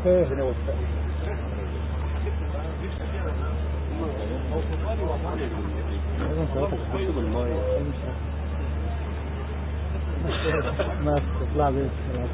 ما تطلع بيه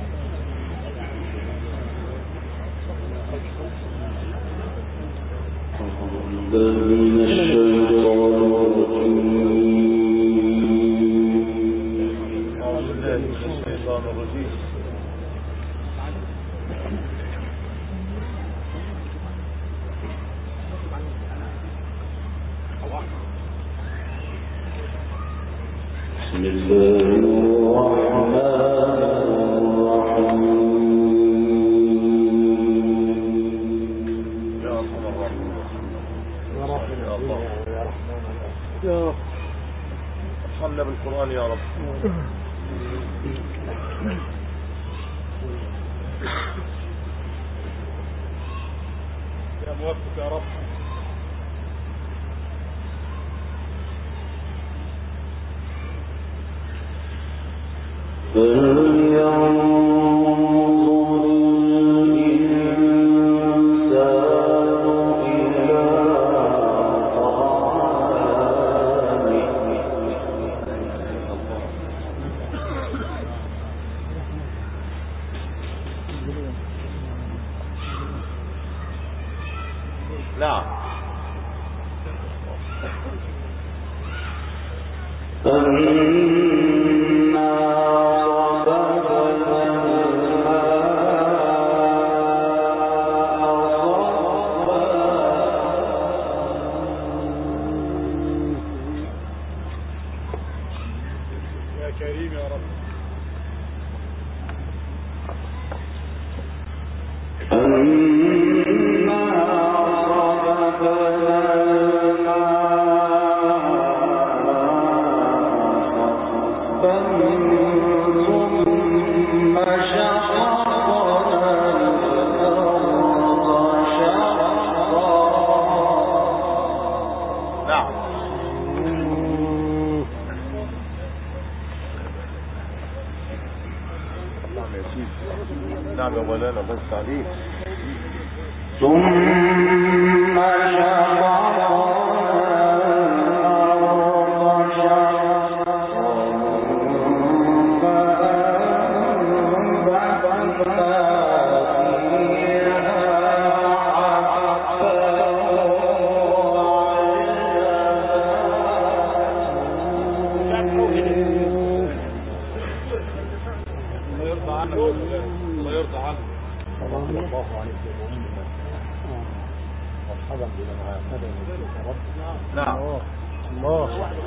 ارحمنا بالقرآن يا رب. يا موفق يا رب. نعم. يا كريم يا رب. نعم يا مولانا بس عليك. ثم الله يرضى عنه. الله عليك يا مؤمن. مرحبا بنا مع هذا. نعم. الله.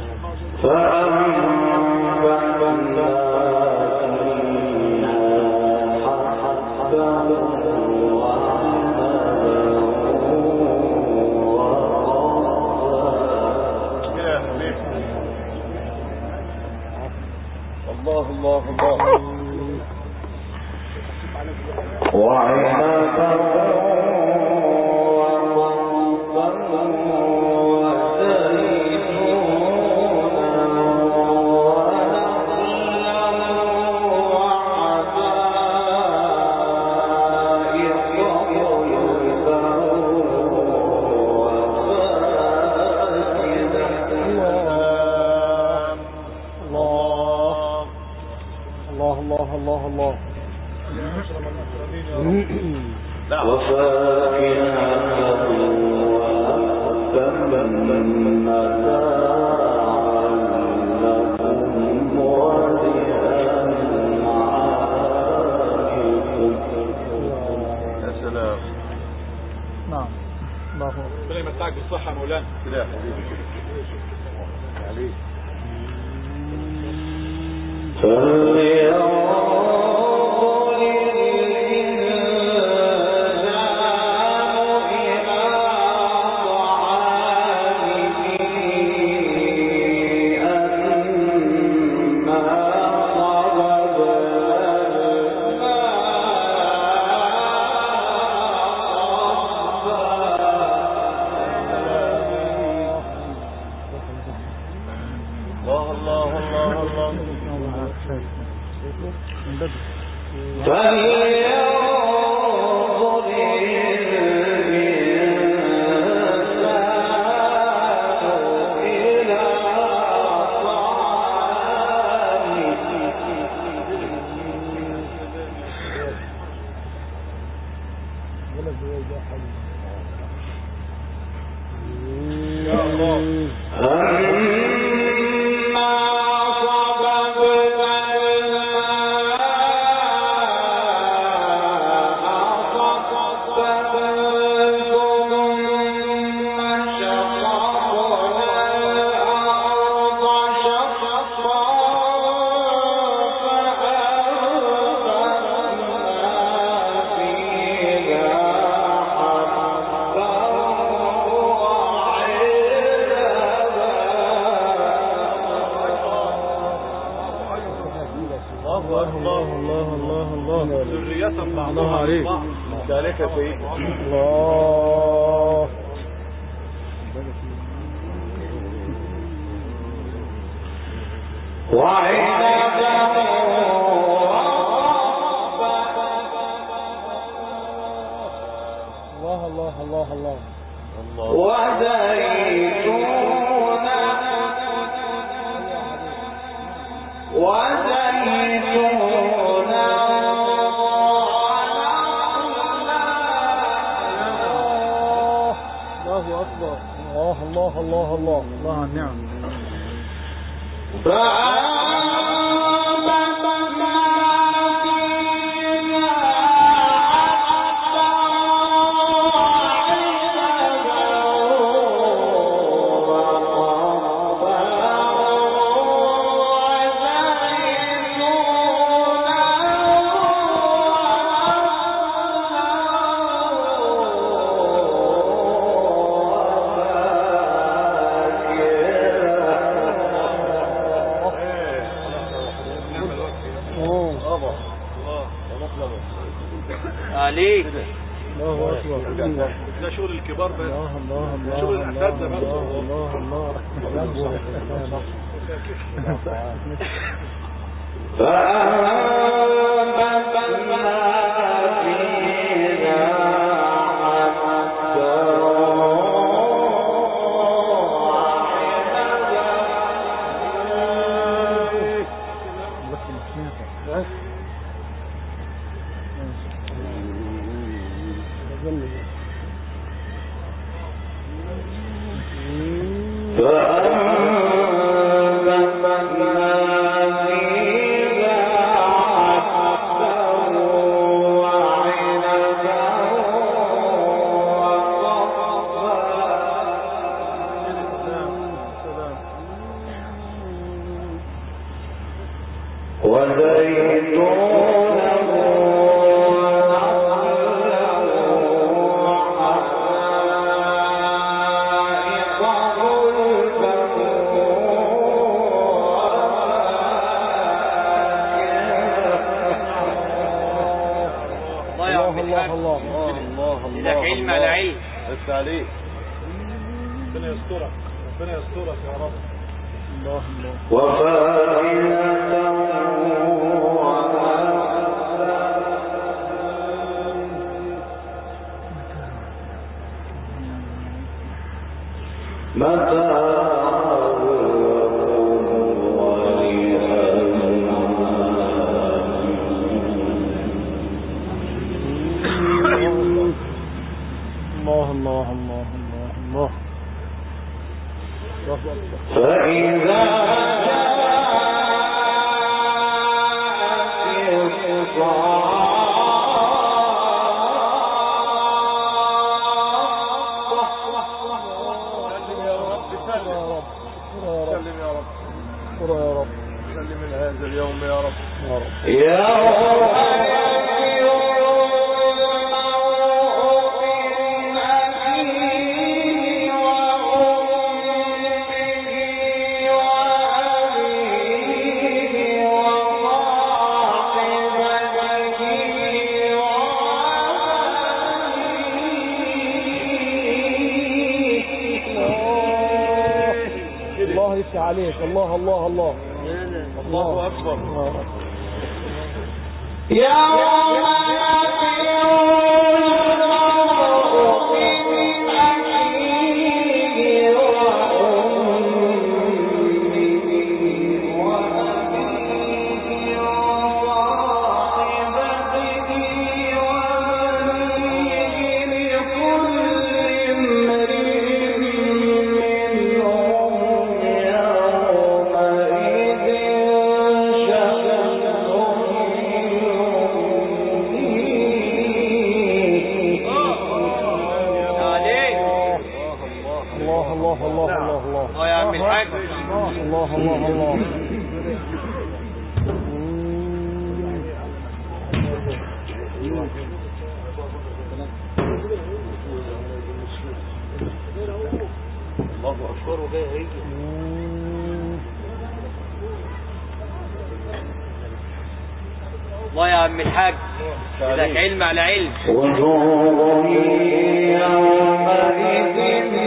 الله الله الله. ربنا يمتعك بالصحة يا مولانا. كده يا حبيبي عليك. يا الله الله عليك ذلك يا سيدي الله الله الله الله الله الله الله الله النعم عليك الله اكبر ده شغل الكبار بس الله شغل الاساتذه بس الله إذاك علم على علم بس عليك ربنا يسترك ربنا يسترك يا رب الله عليك الله الله الله الله أكبر الله يا عم الحاج. الله أكبر وجاي هيجي. الله يا عم الحاج، لك علم على علم. وجوه يومئذ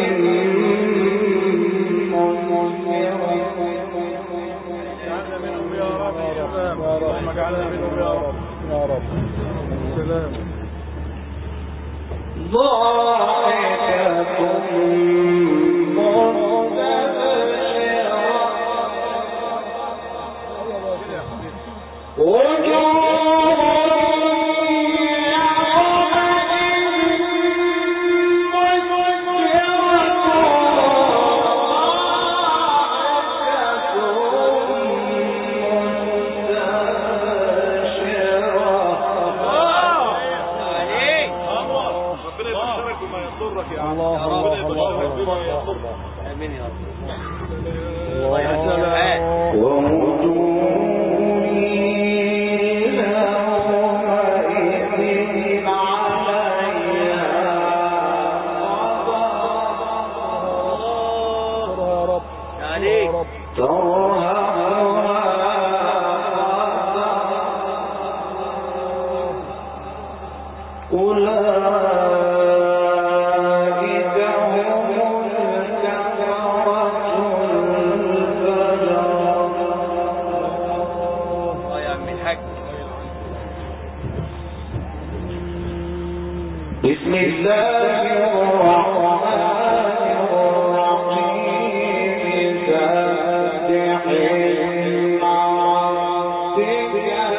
اللهم اجعلنا منهم يا رب يا رب. سلام. ضاحكة امين يا رب. الله بسم الله الرحمن الرحيم سبح اسم ربك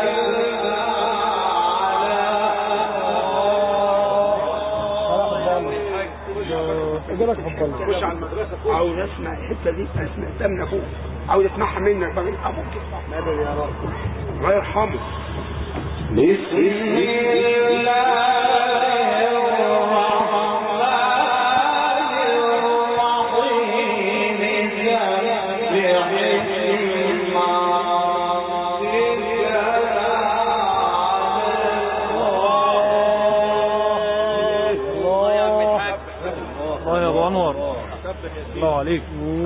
الأعلى. خش على المدرسة. عاوز اسمع الحته دي، سمعتها من اخوك، عاوز اسمعها منك بقى من ابوك. مدد يا رب. الله يرحمه. بسم الله الله عليك.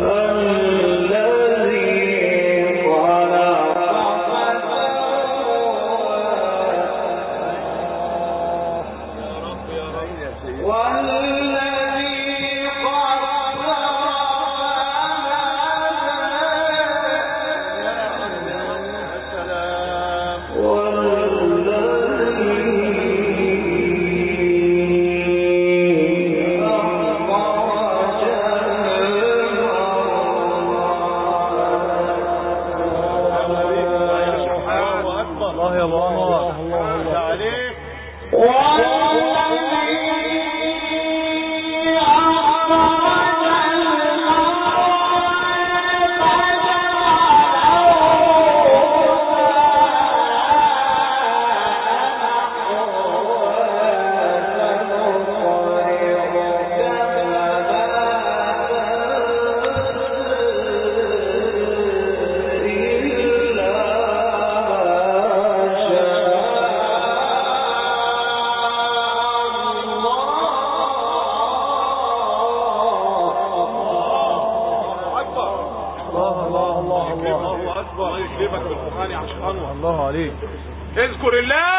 الله عليك. اذكر الله.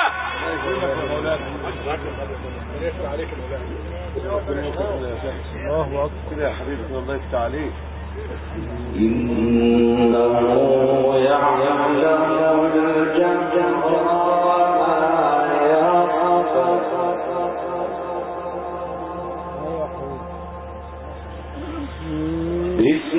الله أكبر كده يا حبيبي، الله يفتح عليك. إنه يعلم الجهر وما يخفى. بسم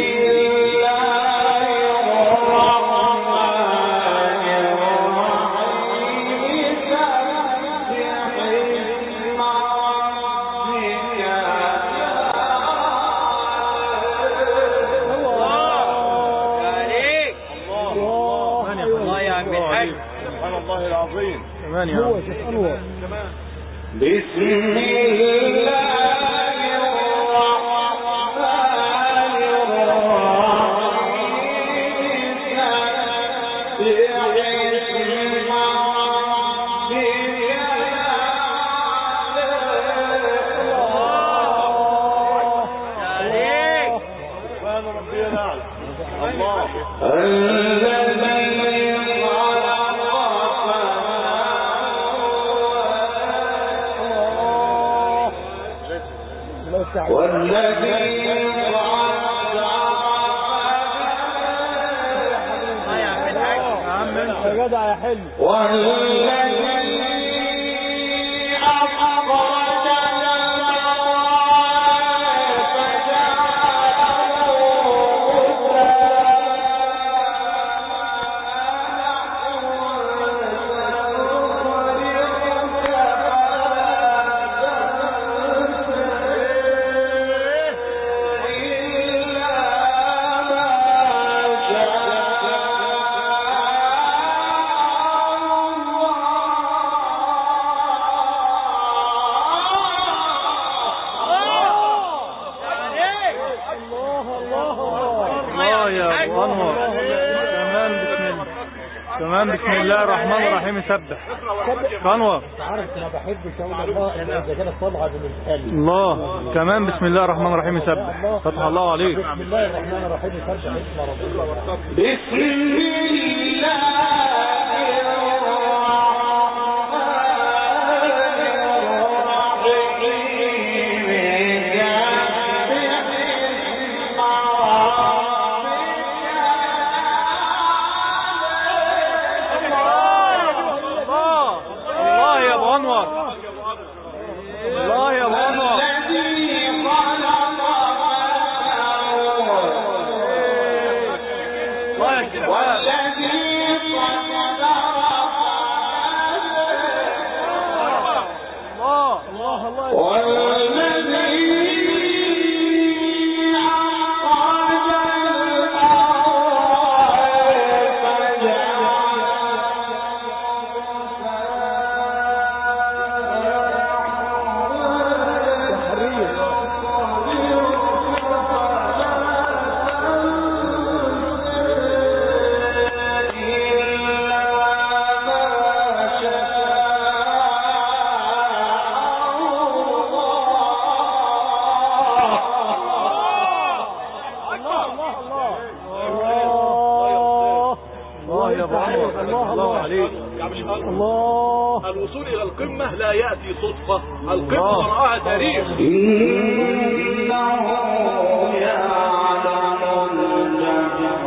هو شيخ أنور. بسم الله الرحمن يا جدع يا حلو بسم الله الرحمن الرحيم. يسبح انور. عارف ما بحبش اقول الله اذا كانت طالعه من القلب. الله كمان بسم الله الرحمن الرحيم. يسبح فتح الله عليك. بسم الله الرحمن الرحيم. يسبح اسم ربنا. بسم الله الوصول إلى القمة لا يأتي صدفة. القمة وراءها تاريخ. إنه يعلم الجهر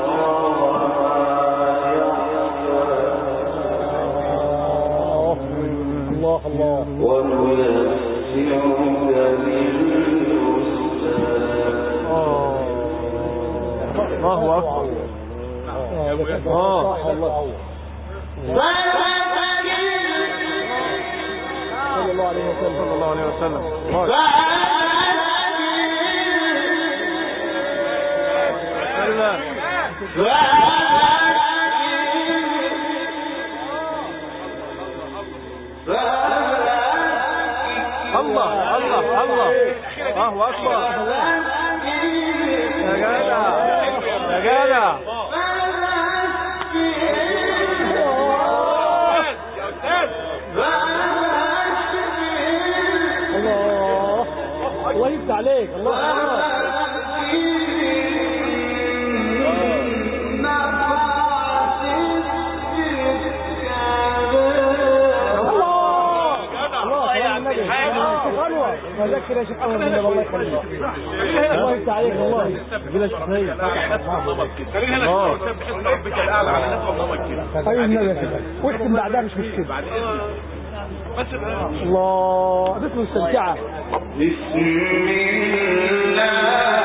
الله الله ونيسرك لليسرى. الله أكبر. الله صلى الله عليه وسلم. صلى الله عليه وسلم. الله الله الله الله أكبر. يا جدع يا جدع. الله يفتح عليك. الله فذكر يا شيخ أول من الله يخليك. الله يفتح عليك. الله بلا شخصية. خلينا هنا نسبح اسم ربك الأعلى على نسبة الله. أيوة النبي كده واكتب بعدها مش مشكلة. بس الله بس مستمتعة. بسم الله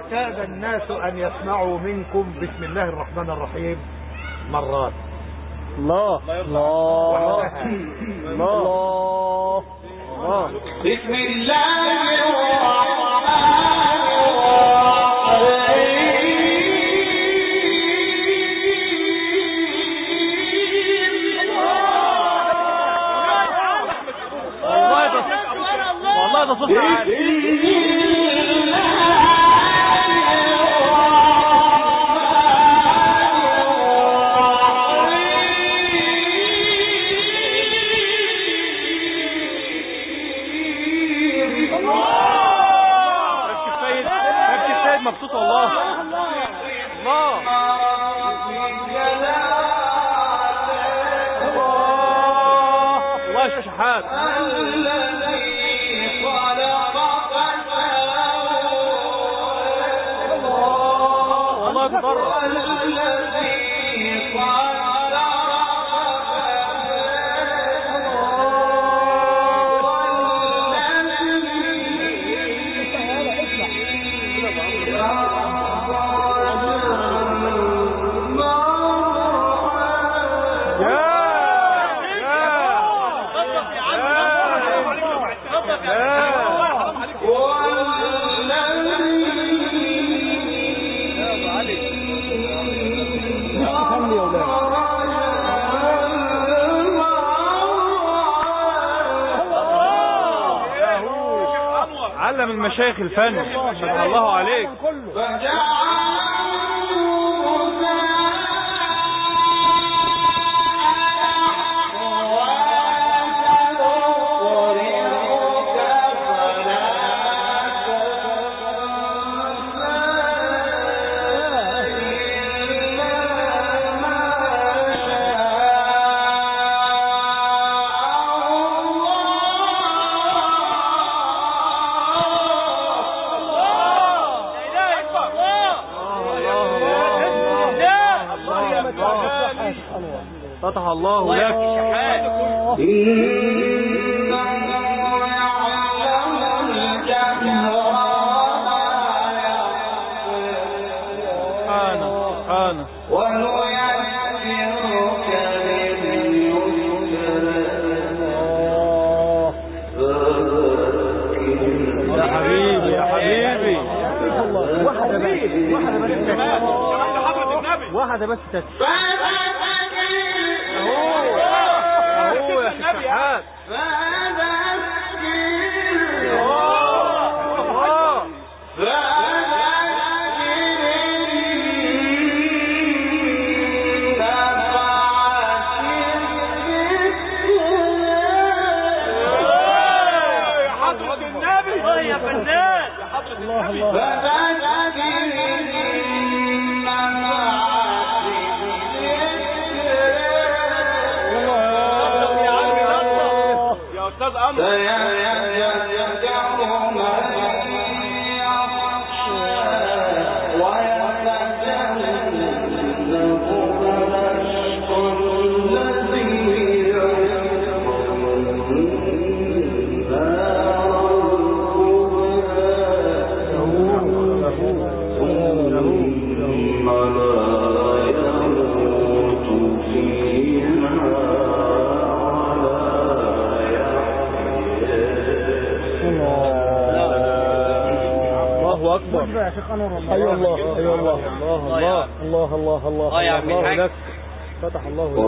الناس أن يسمعوا منكم بسم الله الرحمن الرحيم مرات. الله الله الله الله. بسم الله الرحمن الرحيم. والله ده صوت عالي. مبسوط والله. الله الله يا شحات. والله بضر. علم المشايخ الفن. فتح الله عليك. فتح الله لك. سبحانه يا حبيبي يا حبيبي. واحدة بس تكفي. اهو يا شحات. أيوة الله أيوة الله الله الله الله الله الله لك. فتح الله لك.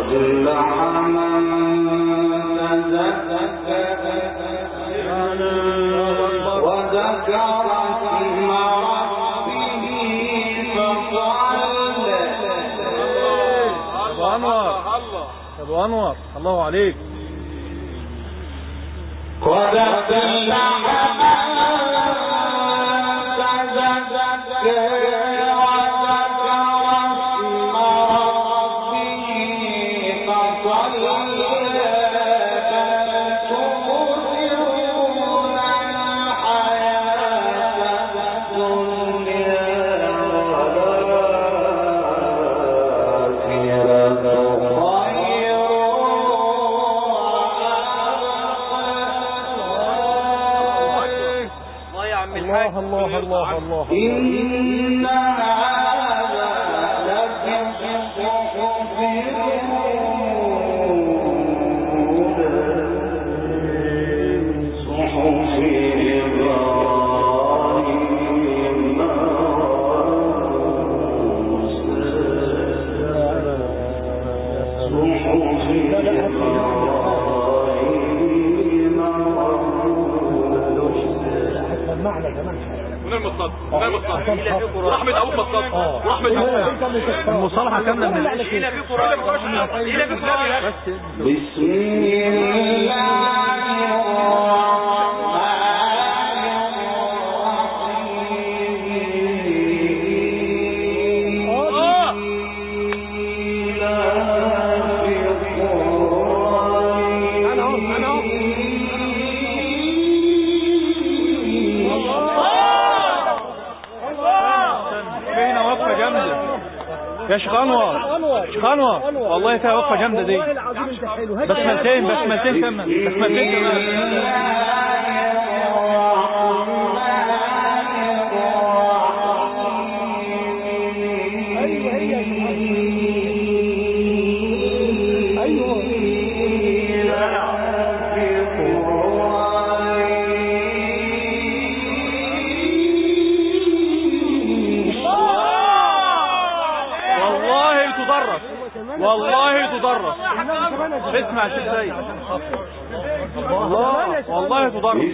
وذكر اسم ربه فصلى. أبو أنور أبو أنور الله عليك. الله الله الله. إن هذا لفي الصحف معنى كمان ونعم الصدق ونعم الصدق رحمة أبوك الصدق رحمة أبوك المصالحة كاملة من إلى في قرآن إلى في قرآن بسم الله يا شيخ انور شيخ انور والله فيها وقفه جامده دي بسمتين كمان بسمتين كمان والله تدرس اسمع يا شيخ سيد والله تدرس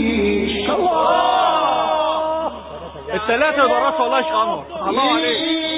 الثلاثة يدرسوا والله يا شيخ انور الله عليك